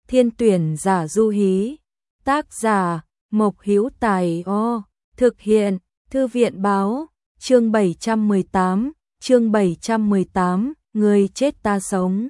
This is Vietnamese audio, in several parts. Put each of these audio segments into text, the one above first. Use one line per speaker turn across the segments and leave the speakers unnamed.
Thiên tuyển giả du hí. Tác giả Mộc Hữu Tài. Thực hiện Thư viện báo. Chương 718, người chết ta sống.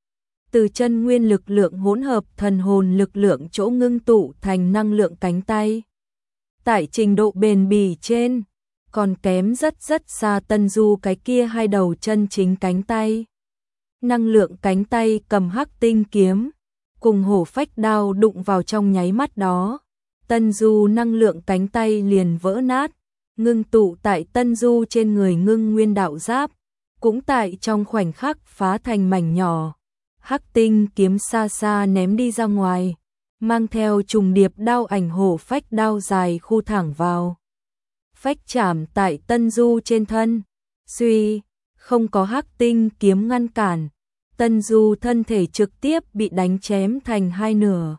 Từ chân nguyên lực lượng hỗn hợp thần hồn lực lượng chỗ ngưng tụ thành năng lượng cánh tay. Tại trình độ bền bỉ trên, còn kém rất rất xa Tân Du cái kia hai đầu chân chính cánh tay. Năng lượng cánh tay cầm hắc tinh kiếm, cùng hổ phách đao đụng vào trong nháy mắt đó. Tân Du năng lượng cánh tay liền vỡ nát, ngưng tụ tại Tân Du trên người ngưng nguyên đạo giáp, cũng tại trong khoảnh khắc phá thành mảnh nhỏ. Hắc tinh kiếm xa xa ném đi ra ngoài, mang theo trùng điệp đao ảnh hổ phách đao dài khu thẳng vào. Phách chạm tại Tân Du trên thân, suy, không có hắc tinh kiếm ngăn cản, Tân Du thân thể trực tiếp bị đánh chém thành hai nửa.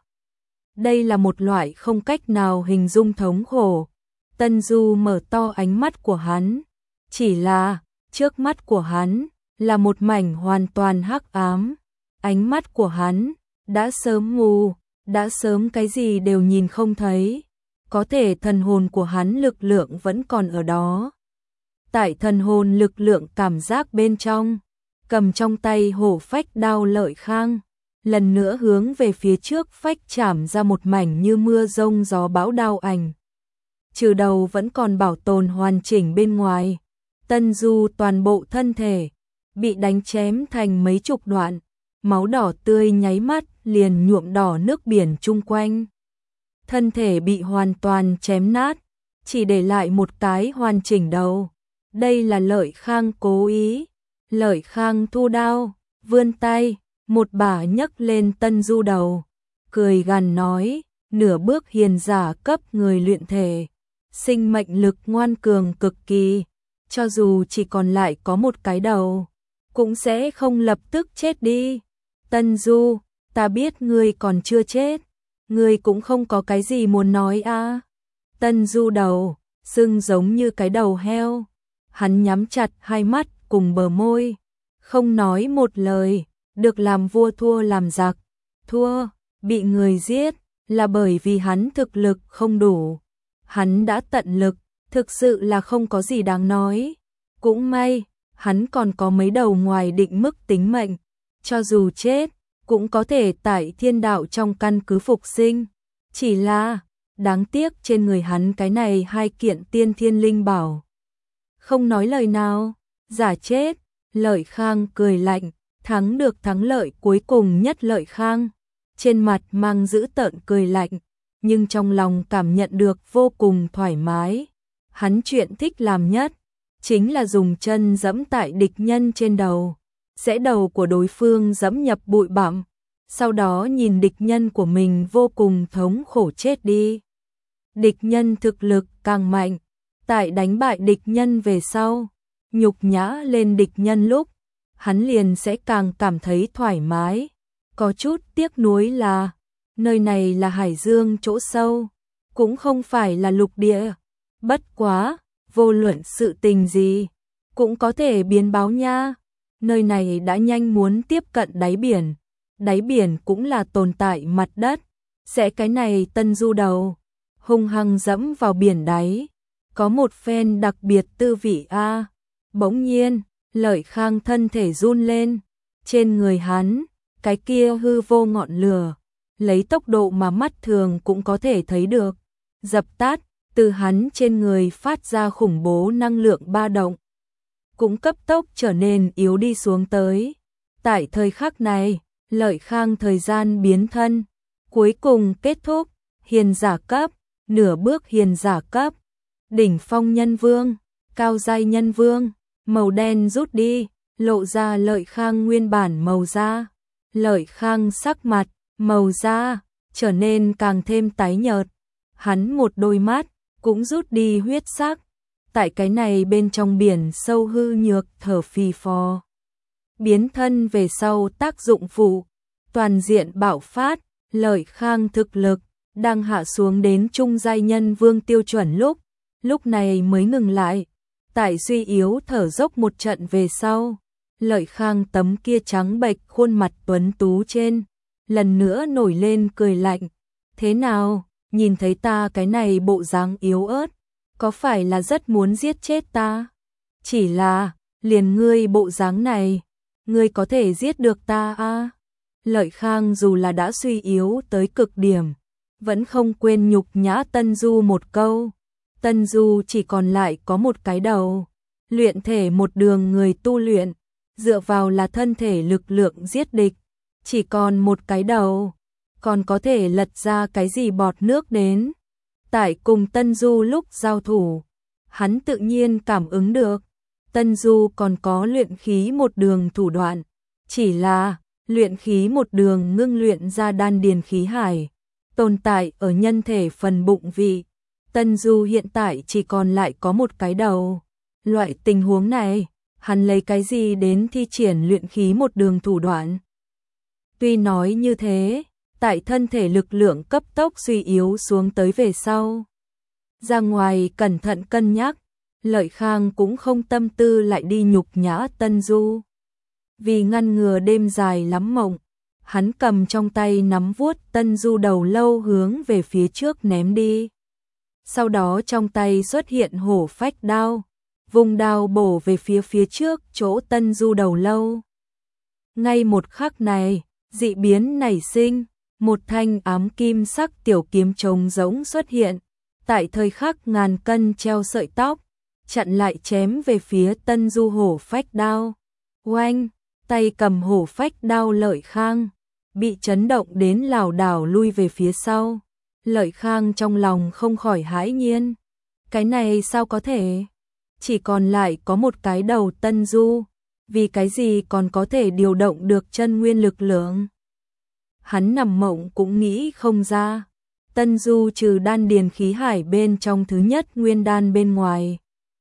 Đây là một loại không cách nào hình dung thống khổ. Tân Du mở to ánh mắt của hắn, chỉ là trước mắt của hắn là một mảnh hoàn toàn hắc ám. Ánh mắt của hắn đã sớm mù, đã sớm cái gì đều nhìn không thấy. Có thể thần hồn của hắn lực lượng vẫn còn ở đó. Tại thần hồn lực lượng cảm giác bên trong, cầm trong tay hổ phách đao Lợi Khang, lần nữa hướng về phía trước phách chạm ra một mảnh như mưa rông gió bão đao ảnh. Trừ đầu vẫn còn bảo tồn hoàn chỉnh bên ngoài, Tân Du toàn bộ thân thể bị đánh chém thành mấy chục đoạn, máu đỏ tươi nháy mắt liền nhuộm đỏ nước biển chung quanh. Thân thể bị hoàn toàn chém nát, chỉ để lại một cái hoàn chỉnh đầu. Đây là Lợi Khang cố ý. Lợi Khang thu đao, vươn tay, một bả nhấc lên Tân Du đầu, cười gằn nói, nửa bước hiền giả cấp người luyện thể, sinh mệnh lực ngoan cường cực kỳ, cho dù chỉ còn lại có một cái đầu, cũng sẽ không lập tức chết đi. Tân Du, ta biết ngươi còn chưa chết, ngươi cũng không có cái gì muốn nói à. Tân Du đầu, sưng giống như cái đầu heo, hắn nhắm chặt hai mắt cùng bờ môi, không nói một lời, được làm vua thua làm giặc, thua, bị người giết, là bởi vì hắn thực lực không đủ. Hắn đã tận lực, thực sự là không có gì đáng nói. Cũng may, hắn còn có mấy đầu ngoài định mức tính mệnh, cho dù chết, cũng có thể tại thiên đạo trong căn cứ phục sinh. Chỉ là, đáng tiếc trên người hắn cái này hai kiện tiên thiên linh bảo. Không nói lời nào, giả chết, Lợi Khang cười lạnh, thắng được thắng lợi cuối cùng nhất Lợi Khang. Trên mặt mang dữ tợn cười lạnh, nhưng trong lòng cảm nhận được vô cùng thoải mái. Hắn chuyện thích làm nhất, chính là dùng chân giẫm tại địch nhân trên đầu, sẽ đầu của đối phương giẫm nhập bụi bặm, sau đó nhìn địch nhân của mình vô cùng thống khổ chết đi. Địch nhân thực lực càng mạnh, tại đánh bại địch nhân về sau, nhục nhã lên địch nhân lúc, hắn liền sẽ càng cảm thấy thoải mái. Có chút tiếc nuối là, nơi này là hải dương chỗ sâu, cũng không phải là lục địa. Bất quá, vô luận sự tình gì, cũng có thể biến báo nha. Nơi này đã nhanh muốn tiếp cận đáy biển cũng là tồn tại mặt đất. Sẽ cái này Tân Du đầu, hung hăng dẫm vào biển đáy, có một phen đặc biệt tư vị a. Bỗng nhiên, Lợi Khang thân thể run lên, trên người hắn, cái kia hư vô ngọn lửa, lấy tốc độ mà mắt thường cũng có thể thấy được, dập tắt, từ hắn trên người phát ra khủng bố năng lượng ba động, cũng cấp tốc trở nên yếu đi xuống tới. Tại thời khắc này, Lợi Khang thời gian biến thân, cuối cùng kết thúc, hiền giả cấp, nửa bước hiền giả cấp, đỉnh phong nhân vương, cao giai nhân vương, màu đen rút đi, lộ ra Lợi Khang nguyên bản màu da. Lợi Khang sắc mặt, màu da, trở nên càng thêm tái nhợt. Hắn một đôi mắt, cũng rút đi huyết sắc. Tại cái này bên trong biển sâu hư nhược thở phì phò. Biến thân về sau tác dụng phụ, toàn diện bạo phát, Lợi Khang thực lực, đang hạ xuống đến trung giai nhân vương tiêu chuẩn lúc này mới ngừng lại. Tại suy yếu thở dốc một trận về sau, Lợi Khang tấm kia trắng bệch khuôn mặt tuấn tú trên, lần nữa nổi lên cười lạnh. Thế nào, nhìn thấy ta cái này bộ dáng yếu ớt, có phải là rất muốn giết chết ta? Chỉ là, liền ngươi bộ dáng này, ngươi có thể giết được ta à? Lợi Khang dù là đã suy yếu tới cực điểm, vẫn không quên nhục nhã Tân Du một câu. Tân Du chỉ còn lại có một cái đầu, luyện thể một đường người tu luyện, dựa vào là thân thể lực lượng giết địch, chỉ còn một cái đầu, còn có thể lật ra cái gì bọt nước đến. Tại cùng Tân Du lúc giao thủ, hắn tự nhiên cảm ứng được, Tân Du còn có luyện khí một đường thủ đoạn, chỉ là luyện khí một đường ngưng luyện ra đan điền khí hải, tồn tại ở nhân thể phần bụng vị. Tân Du hiện tại chỉ còn lại có một cái đầu. Loại tình huống này, hắn lấy cái gì đến thi triển luyện khí một đường thủ đoạn? Tuy nói như thế, tại thân thể lực lượng cấp tốc suy yếu xuống tới về sau, ra ngoài cẩn thận cân nhắc, Lợi Khang cũng không tâm tư lại đi nhục nhã Tân Du. Vì ngăn ngừa đêm dài lắm mộng, hắn cầm trong tay nắm vuốt Tân Du đầu lâu hướng về phía trước ném đi. Sau đó trong tay xuất hiện hổ phách đao, vùng đao bổ về phía trước chỗ Tân Du đầu lâu. Ngay một khắc này, dị biến nảy sinh, một thanh ám kim sắc tiểu kiếm trống rỗng xuất hiện, tại thời khắc ngàn cân treo sợi tóc, chặn lại chém về phía Tân Du hổ phách đao. Oanh, tay cầm hổ phách đao Lợi Khang bị chấn động đến lảo đảo lui về phía sau. Lợi Khang trong lòng không khỏi hãi nhiên, cái này sao có thể? Chỉ còn lại có một cái đầu Tân Du, vì cái gì còn có thể điều động được chân nguyên lực lượng? Hắn nằm mộng cũng nghĩ không ra. Tân Du trừ đan điền khí hải bên trong thứ nhất nguyên đan bên ngoài,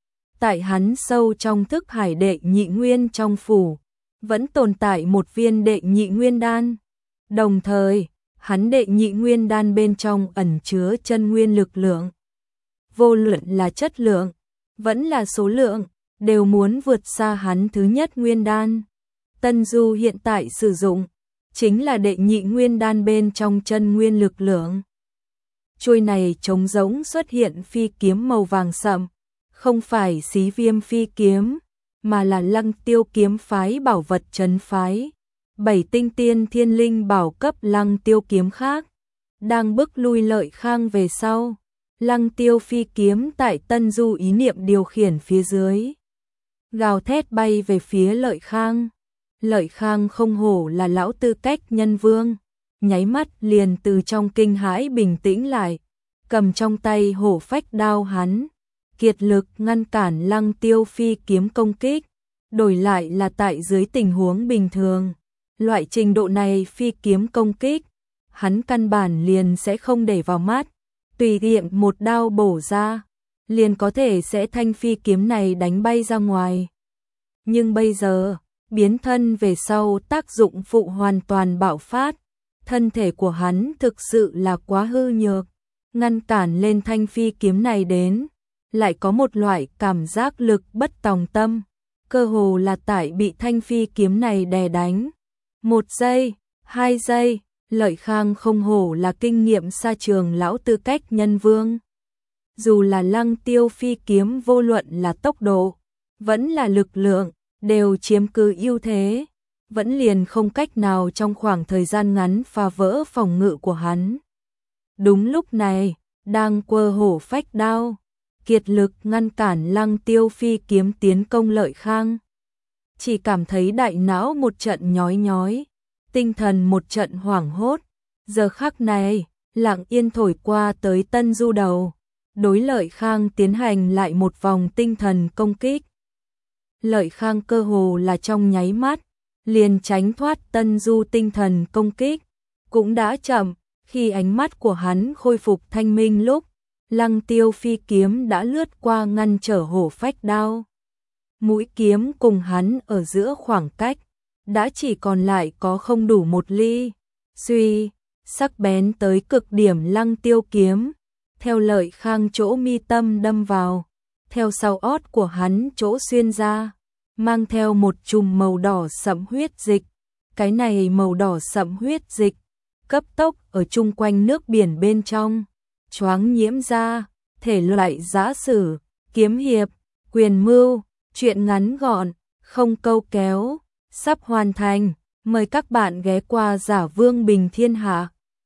tại hắn sâu trong thức hải đệ nhị nguyên trong phủ, vẫn tồn tại một viên đệ nhị nguyên đan. Đồng thời, hắn đệ nhị nguyên đan bên trong ẩn chứa chân nguyên lực lượng. Vô luận là chất lượng, vẫn là số lượng, đều muốn vượt xa hắn thứ nhất nguyên đan. Tân Du hiện tại sử dụng, chính là đệ nhị nguyên đan bên trong chân nguyên lực lượng. Chuôi này trống rỗng xuất hiện phi kiếm màu vàng sậm, không phải Xí Viêm phi kiếm, mà là Lăng Tiêu kiếm phái bảo vật trấn phái. 7 tinh tiên thiên linh bảo cấp Lăng Tiêu kiếm khác, đang bức lui Lợi Khang về sau. Lăng Tiêu phi kiếm tại Tân Du ý niệm điều khiển phía dưới, gào thét bay về phía Lợi Khang. Lợi Khang không hổ là lão tư cách nhân vương, nháy mắt liền từ trong kinh hãi bình tĩnh lại, cầm trong tay hổ phách đao hắn, kiệt lực ngăn cản Lăng Tiêu phi kiếm công kích. Đổi lại là tại dưới tình huống bình thường, loại trình độ này phi kiếm công kích, hắn căn bản liền sẽ không để vào mắt, tùy tiện một đao bổ ra, liền có thể sẽ thanh phi kiếm này đánh bay ra ngoài. Nhưng bây giờ, biến thân về sau tác dụng phụ hoàn toàn bạo phát, thân thể của hắn thực sự là quá hư nhược, ngăn cản lên thanh phi kiếm này đến, lại có một loại cảm giác lực bất tòng tâm, cơ hồ là tại bị thanh phi kiếm này đè đánh. 1 giây, 2 giây, Lợi Khang không hổ là kinh nghiệm xa trường lão tư cách nhân vương. Dù là Lăng Tiêu phi kiếm vô luận là tốc độ, vẫn là lực lượng, đều chiếm cứ ưu thế, vẫn liền không cách nào trong khoảng thời gian ngắn phá vỡ phòng ngự của hắn. Đúng lúc này, đang quơ hổ phách đao, kiệt lực ngăn cản Lăng Tiêu phi kiếm tiến công Lợi Khang. Chỉ cảm thấy đại não một trận nhói nhói, tinh thần một trận hoảng hốt. Giờ khắc này, lặng yên thổi qua tới Tân Du đầu, đối Lợi Khang tiến hành lại một vòng tinh thần công kích. Lợi Khang cơ hồ là trong nháy mắt, liền tránh thoát Tân Du tinh thần công kích. Cũng đã chậm, khi ánh mắt của hắn khôi phục thanh minh lúc, Lăng Tiêu phi kiếm đã lướt qua ngăn trở hổ phách đao. Mũi kiếm cùng hắn ở giữa khoảng cách, đã chỉ còn lại có không đủ 1 ly. Suy, sắc bén tới cực điểm Lăng Tiêu kiếm, theo Lợi Khang chỗ mi tâm đâm vào, theo sau ót của hắn chỗ xuyên ra, mang theo một chùm màu đỏ sẫm huyết dịch. Cái này màu đỏ sẫm huyết dịch, cấp tốc ở chung quanh nước biển bên trong, choáng nhiễm ra, thể loại giã sử, kiếm hiệp, quyền mưu, truyện ngắn gọn, không câu kéo, sắp hoàn thành, mời các bạn ghé qua Giả Vương Bình Thiên Hạ.